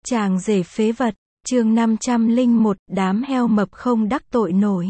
Chàng rể phế vật, chương 501, đám heo mập không đắc tội nổi.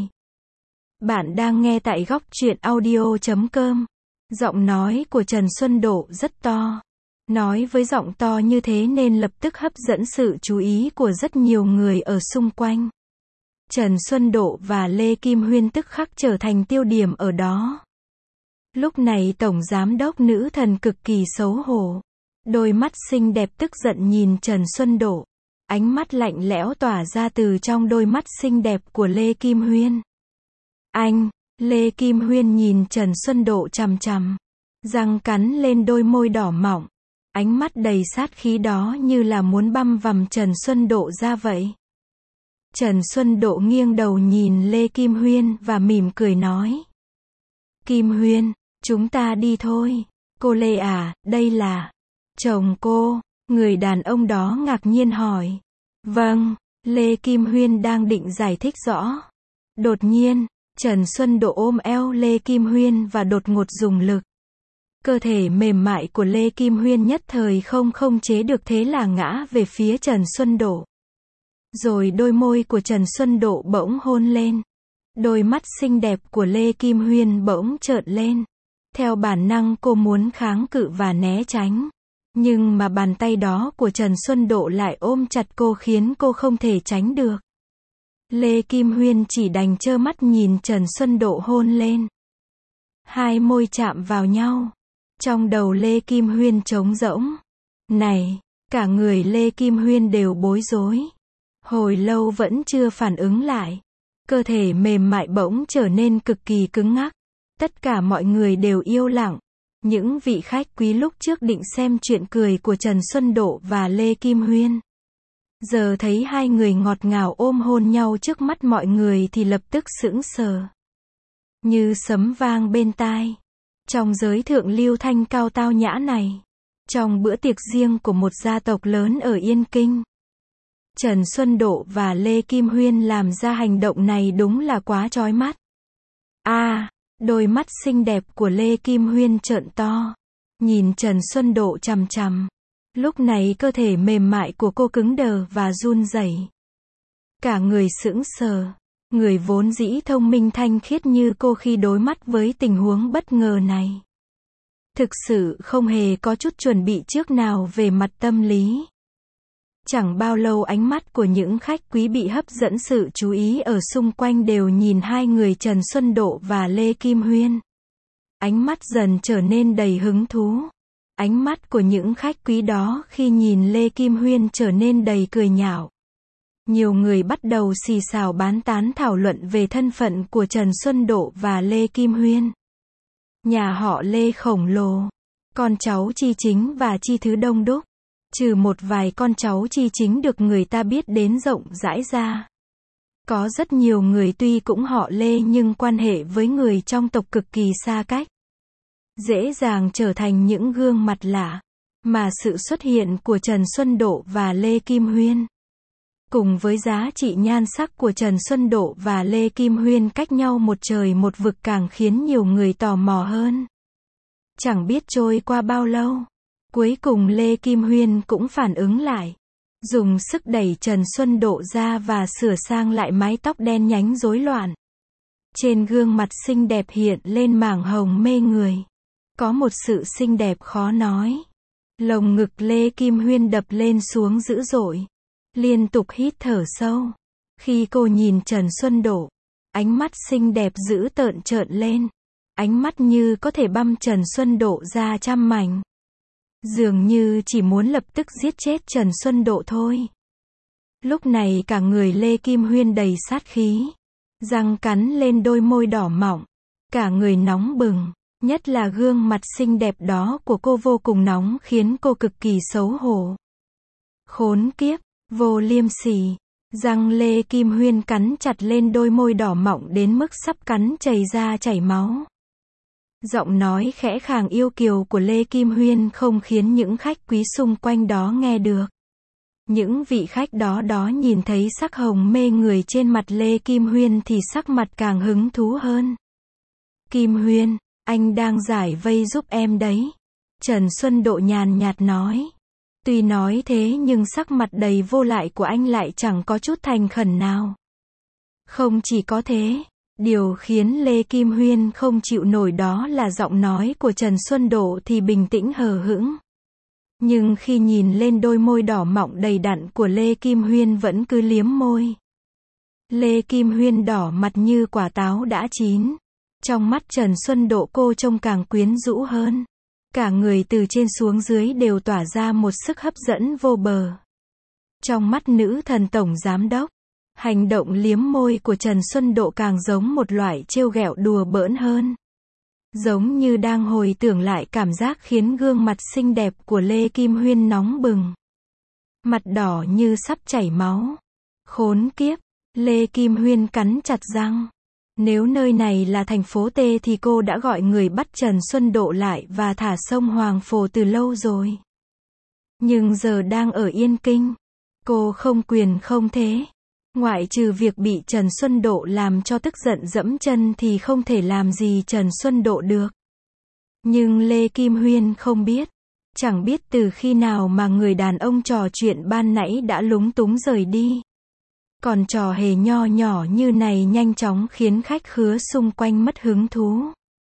Bạn đang nghe tại góc truyện audio.com. Giọng nói của Trần Xuân Độ rất to. Nói với giọng to như thế nên lập tức hấp dẫn sự chú ý của rất nhiều người ở xung quanh. Trần Xuân Độ và Lê Kim Huyên tức khắc trở thành tiêu điểm ở đó. Lúc này Tổng Giám đốc Nữ Thần cực kỳ xấu hổ. Đôi mắt xinh đẹp tức giận nhìn Trần Xuân Độ. Ánh mắt lạnh lẽo tỏa ra từ trong đôi mắt xinh đẹp của Lê Kim Huyên. Anh, Lê Kim Huyên nhìn Trần Xuân Độ chằm chằm. Răng cắn lên đôi môi đỏ mọng. Ánh mắt đầy sát khí đó như là muốn băm vằm Trần Xuân Độ ra vậy. Trần Xuân Độ nghiêng đầu nhìn Lê Kim Huyên và mỉm cười nói. Kim Huyên, chúng ta đi thôi. Cô Lê à, đây là chồng cô. Người đàn ông đó ngạc nhiên hỏi. Vâng, Lê Kim Huyên đang định giải thích rõ. Đột nhiên, Trần Xuân Độ ôm eo Lê Kim Huyên và đột ngột dùng lực. Cơ thể mềm mại của Lê Kim Huyên nhất thời không chế được thế là ngã về phía Trần Xuân Độ. Rồi đôi môi của Trần Xuân Độ bỗng hôn lên. Đôi mắt xinh đẹp của Lê Kim Huyên bỗng trợn lên. Theo bản năng cô muốn kháng cự và né tránh. Nhưng mà bàn tay đó của Trần Xuân Độ lại ôm chặt cô khiến cô không thể tránh được. Lê Kim Huyên chỉ đành trơ mắt nhìn Trần Xuân Độ hôn lên. Hai môi chạm vào nhau. Trong đầu Lê Kim Huyên trống rỗng. Này, cả người Lê Kim Huyên đều bối rối. Hồi lâu vẫn chưa phản ứng lại. Cơ thể mềm mại bỗng trở nên cực kỳ cứng ngắc. Tất cả mọi người đều yên lặng. Những vị khách quý lúc trước định xem chuyện cười của Trần Xuân Độ và Lê Kim Huyên. Giờ thấy hai người ngọt ngào ôm hôn nhau trước mắt mọi người thì lập tức sững sờ. Như sấm vang bên tai. Trong giới thượng lưu thanh cao tao nhã này. Trong bữa tiệc riêng của một gia tộc lớn ở Yên Kinh. Trần Xuân Độ và Lê Kim Huyên làm ra hành động này đúng là quá chói mắt. Đôi mắt xinh đẹp của Lê Kim Huyên trợn to. Nhìn Trần Xuân Độ chằm chằm. Lúc này cơ thể mềm mại của cô cứng đờ và run rẩy. Cả người sững sờ. Người vốn dĩ thông minh thanh khiết như cô khi đối mắt với tình huống bất ngờ này. Thực sự không hề có chút chuẩn bị trước nào về mặt tâm lý. Chẳng bao lâu ánh mắt của những khách quý bị hấp dẫn sự chú ý ở xung quanh đều nhìn hai người Trần Xuân Độ và Lê Kim Huyên. Ánh mắt dần trở nên đầy hứng thú. Ánh mắt của những khách quý đó khi nhìn Lê Kim Huyên trở nên đầy cười nhạo. Nhiều người bắt đầu xì xào bán tán thảo luận về thân phận của Trần Xuân Độ và Lê Kim Huyên. Nhà họ Lê khổng lồ. Con cháu Chi Chính và Chi Thứ đông đúc. Trừ một vài con cháu Chi Chính được người ta biết đến rộng rãi ra. Có rất nhiều người tuy cũng họ Lê nhưng quan hệ với người trong tộc cực kỳ xa cách. Dễ dàng trở thành những gương mặt lạ. Mà sự xuất hiện của Trần Xuân Độ và Lê Kim Huyên. Cùng với giá trị nhan sắc của Trần Xuân Độ và Lê Kim Huyên cách nhau một trời một vực càng khiến nhiều người tò mò hơn. Chẳng biết trôi qua bao lâu. Cuối cùng Lê Kim Huyên cũng phản ứng lại. Dùng sức đẩy Trần Xuân Độ ra và sửa sang lại mái tóc đen nhánh rối loạn. Trên gương mặt xinh đẹp hiện lên mảng hồng mê người. Có một sự xinh đẹp khó nói. Lồng ngực Lê Kim Huyên đập lên xuống dữ dội. Liên tục hít thở sâu. Khi cô nhìn Trần Xuân Độ, ánh mắt xinh đẹp dữ tợn trợn lên. Ánh mắt như có thể băm Trần Xuân Độ ra trăm mảnh. Dường như chỉ muốn lập tức giết chết Trần Xuân Độ thôi. Lúc này cả người Lê Kim Huyên đầy sát khí. Răng cắn lên đôi môi đỏ mọng. Cả người nóng bừng. Nhất là gương mặt xinh đẹp đó của cô vô cùng nóng khiến cô cực kỳ xấu hổ. Khốn kiếp, vô liêm sỉ. Răng Lê Kim Huyên cắn chặt lên đôi môi đỏ mọng đến mức sắp cắn chảy ra chảy máu. Giọng nói khẽ khàng yêu kiều của Lê Kim Huyên không khiến những khách quý xung quanh đó nghe được. Những vị khách đó nhìn thấy sắc hồng mê người trên mặt Lê Kim Huyên thì sắc mặt càng hứng thú hơn. Kim Huyên, anh đang giải vây giúp em đấy. Trần Xuân Độ nhàn nhạt nói. Tuy nói thế nhưng sắc mặt đầy vô lại của anh lại chẳng có chút thành khẩn nào. Không chỉ có thế, điều khiến Lê Kim Huyên không chịu nổi đó là giọng nói của Trần Xuân Độ thì bình tĩnh hờ hững. Nhưng khi nhìn lên đôi môi đỏ mọng đầy đặn của Lê Kim Huyên vẫn cứ liếm môi. Lê Kim Huyên đỏ mặt như quả táo đã chín. Trong mắt Trần Xuân Độ cô trông càng quyến rũ hơn. Cả người từ trên xuống dưới đều tỏa ra một sức hấp dẫn vô bờ. Trong mắt nữ thần tổng giám đốc, hành động liếm môi của Trần Xuân Độ càng giống một loại trêu ghẹo đùa bỡn hơn. Giống như đang hồi tưởng lại cảm giác khiến gương mặt xinh đẹp của Lê Kim Huyên nóng bừng. Mặt đỏ như sắp chảy máu. Khốn kiếp, Lê Kim Huyên cắn chặt răng. Nếu nơi này là thành phố T thì cô đã gọi người bắt Trần Xuân Độ lại và thả sông Hoàng Phổ từ lâu rồi. Nhưng giờ đang ở Yên Kinh. Cô không quyền không thế. Ngoại trừ việc bị Trần Xuân Độ làm cho tức giận dẫm chân thì không thể làm gì Trần Xuân Độ được. Nhưng Lê Kim Huyên không biết. Chẳng biết từ khi nào mà người đàn ông trò chuyện ban nãy đã lúng túng rời đi. Còn trò hề nho nhỏ như này nhanh chóng khiến khách khứa xung quanh mất hứng thú.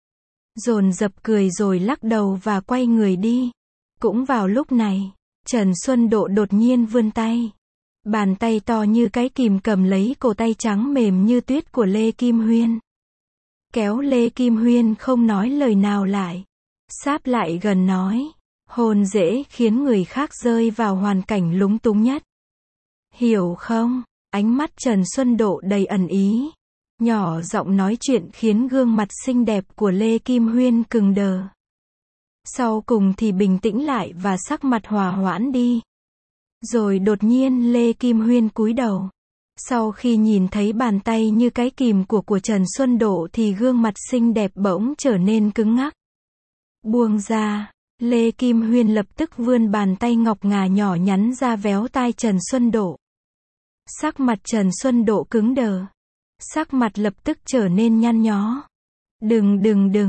Dồn dập cười rồi lắc đầu và quay người đi. Cũng vào lúc này, Trần Xuân Độ đột nhiên vươn tay. Bàn tay to như cái kìm cầm lấy cổ tay trắng mềm như tuyết của Lê Kim Huyên. Kéo Lê Kim Huyên không nói lời nào lại. Sáp lại gần nói. Hôn dễ khiến người khác rơi vào hoàn cảnh lúng túng nhất. Hiểu không? Ánh mắt Trần Xuân Độ đầy ẩn ý. Nhỏ giọng nói chuyện khiến gương mặt xinh đẹp của Lê Kim Huyên cứng đờ. Sau cùng thì bình tĩnh lại và sắc mặt hòa hoãn đi. Rồi đột nhiên Lê Kim Huyên cúi đầu. Sau khi nhìn thấy bàn tay như cái kìm của Trần Xuân Độ thì gương mặt xinh đẹp bỗng trở nên cứng ngắc. Buông ra, Lê Kim Huyên lập tức vươn bàn tay ngọc ngà nhỏ nhắn ra véo tai Trần Xuân Độ. Sắc mặt Trần Xuân Độ cứng đờ. Sắc mặt lập tức trở nên nhăn nhó. Đừng,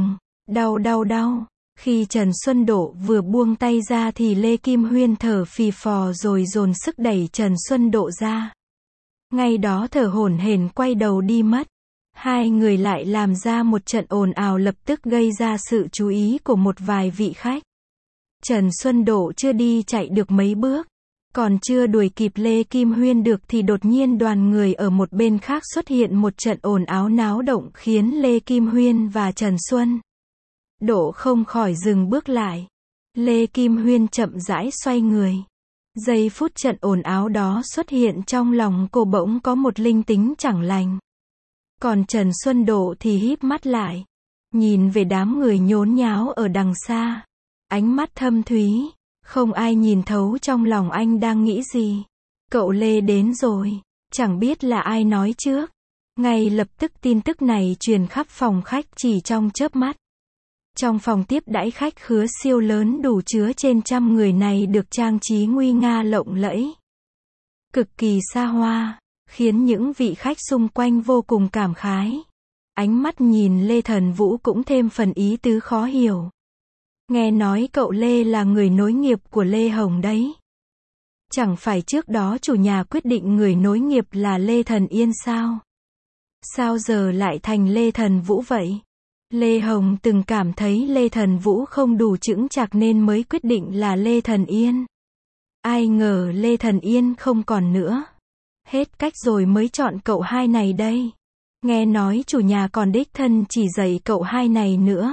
đau. Khi Trần Xuân Độ vừa buông tay ra thì Lê Kim Huyên thở phì phò rồi dồn sức đẩy Trần Xuân Độ ra. Ngay đó thở hổn hển quay đầu đi mất. Hai người lại làm ra một trận ồn ào lập tức gây ra sự chú ý của một vài vị khách. Trần Xuân Độ chưa đi chạy được mấy bước. Còn chưa đuổi kịp Lê Kim Huyên được thì đột nhiên đoàn người ở một bên khác xuất hiện một trận ồn ào náo động khiến Lê Kim Huyên và Trần Xuân Độ không khỏi dừng bước lại. Lê Kim Huyên chậm rãi xoay người. Giây phút trận ồn ào đó xuất hiện trong lòng cô bỗng có một linh tính chẳng lành. Còn Trần Xuân Độ thì híp mắt lại. Nhìn về đám người nhốn nháo ở đằng xa. Ánh mắt thâm thúy. Không ai nhìn thấu trong lòng anh đang nghĩ gì. Cậu Lê đến rồi. Chẳng biết là ai nói trước. Ngay lập tức tin tức này truyền khắp phòng khách chỉ trong chớp mắt. Trong phòng tiếp đãi khách khứa siêu lớn đủ chứa trên 100 người này được trang trí nguy nga lộng lẫy. Cực kỳ xa hoa, khiến những vị khách xung quanh vô cùng cảm khái. Ánh mắt nhìn Lê Thần Vũ cũng thêm phần ý tứ khó hiểu. Nghe nói cậu Lê là người nối nghiệp của Lê Hồng đấy. Chẳng phải trước đó chủ nhà quyết định người nối nghiệp là Lê Thần Yên sao? Sao giờ lại thành Lê Thần Vũ vậy? Lê Hồng từng cảm thấy Lê Thần Vũ không đủ chững chạc nên mới quyết định là Lê Thần Yên. Ai ngờ Lê Thần Yên không còn nữa. Hết cách rồi mới chọn cậu hai này đây. Nghe nói chủ nhà còn đích thân chỉ dạy cậu hai này nữa.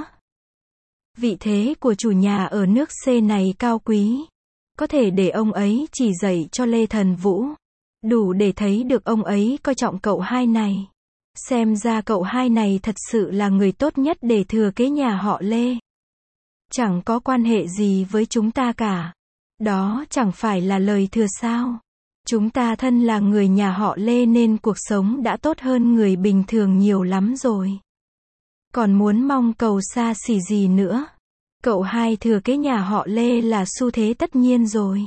Vị thế của chủ nhà ở nước C này cao quý. Có thể để ông ấy chỉ dạy cho Lê Thần Vũ. Đủ để thấy được ông ấy coi trọng cậu hai này. Xem ra cậu hai này thật sự là người tốt nhất để thừa kế nhà họ Lê. Chẳng có quan hệ gì với chúng ta cả. Đó chẳng phải là lời thừa sao. Chúng ta thân là người nhà họ Lê nên cuộc sống đã tốt hơn người bình thường nhiều lắm rồi. Còn muốn mong cầu xa xỉ gì nữa. Cậu hai thừa kế nhà họ Lê là xu thế tất nhiên rồi.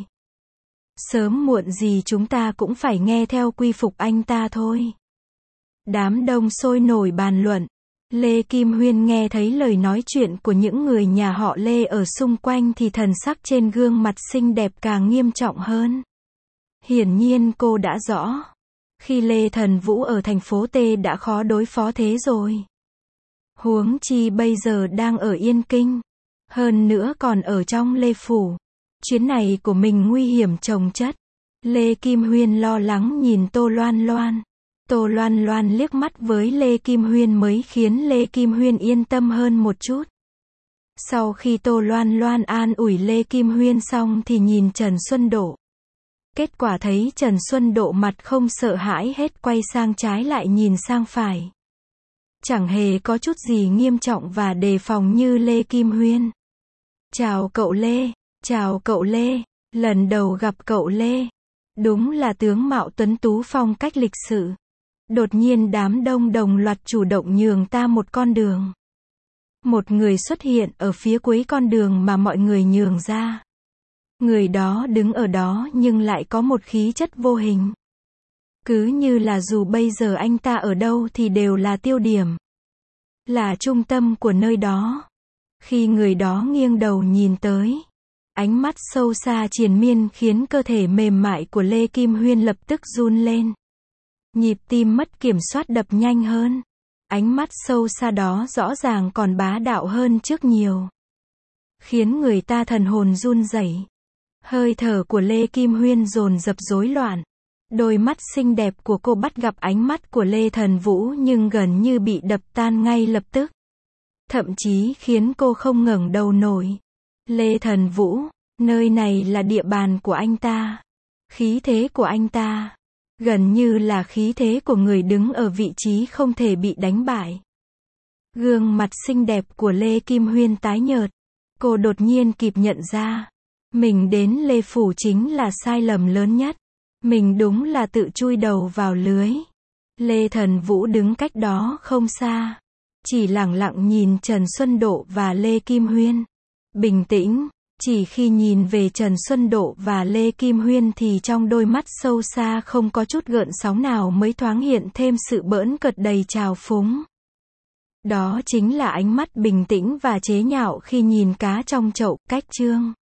Sớm muộn gì chúng ta cũng phải nghe theo quy phục anh ta thôi. Đám đông sôi nổi bàn luận. Lê Kim Huyên nghe thấy lời nói chuyện của những người nhà họ Lê ở xung quanh thì thần sắc trên gương mặt xinh đẹp càng nghiêm trọng hơn. Hiển nhiên cô đã rõ. Khi Lê Thần Vũ ở thành phố T đã khó đối phó thế rồi. Huống chi bây giờ đang ở Yên Kinh. Hơn nữa còn ở trong Lê Phủ. Chuyến này của mình nguy hiểm chồng chất. Lê Kim Huyên lo lắng nhìn Tô Loan Loan. Tô Loan Loan liếc mắt với Lê Kim Huyên mới khiến Lê Kim Huyên yên tâm hơn một chút. Sau khi Tô Loan Loan an ủi Lê Kim Huyên xong thì nhìn Trần Xuân Độ. Kết quả thấy Trần Xuân Độ mặt không sợ hãi hết, quay sang trái lại nhìn sang phải. Chẳng hề có chút gì nghiêm trọng và đề phòng như Lê Kim Huyên. Chào cậu Lê, chào cậu Lê, lần đầu gặp cậu Lê. Đúng là tướng mạo tuấn tú phong cách lịch sự. Đột nhiên đám đông đồng loạt chủ động nhường ta một con đường. Một người xuất hiện ở phía cuối con đường mà mọi người nhường ra. Người đó đứng ở đó nhưng lại có một khí chất vô hình. Cứ như là dù bây giờ anh ta ở đâu thì đều là tiêu điểm. Là trung tâm của nơi đó. Khi người đó nghiêng đầu nhìn tới, ánh mắt sâu xa triền miên khiến cơ thể mềm mại của Lê Kim Huyên lập tức run lên. Nhịp tim mất kiểm soát đập nhanh hơn. Ánh mắt sâu xa đó rõ ràng còn bá đạo hơn trước nhiều. Khiến người ta thần hồn run rẩy. Hơi thở của Lê Kim Huyên dồn dập rối loạn. Đôi mắt xinh đẹp của cô bắt gặp ánh mắt của Lê Thần Vũ nhưng gần như bị đập tan ngay lập tức. Thậm chí khiến cô không ngẩng đầu nổi. Lê Thần Vũ, nơi này là địa bàn của anh ta. Khí thế của anh ta, gần như là khí thế của người đứng ở vị trí không thể bị đánh bại. Gương mặt xinh đẹp của Lê Kim Huyên tái nhợt. Cô đột nhiên kịp nhận ra. Mình đến Lê Phủ chính là sai lầm lớn nhất. Mình đúng là tự chui đầu vào lưới. Lê Thần Vũ đứng cách đó không xa. Chỉ lẳng lặng nhìn Trần Xuân Độ và Lê Kim Huyên. Bình tĩnh, chỉ khi nhìn về Trần Xuân Độ và Lê Kim Huyên thì trong đôi mắt sâu xa không có chút gợn sóng nào mới thoáng hiện thêm sự bỡn cợt đầy trào phúng. Đó chính là ánh mắt bình tĩnh và chế nhạo khi nhìn cá trong chậu, cách chương.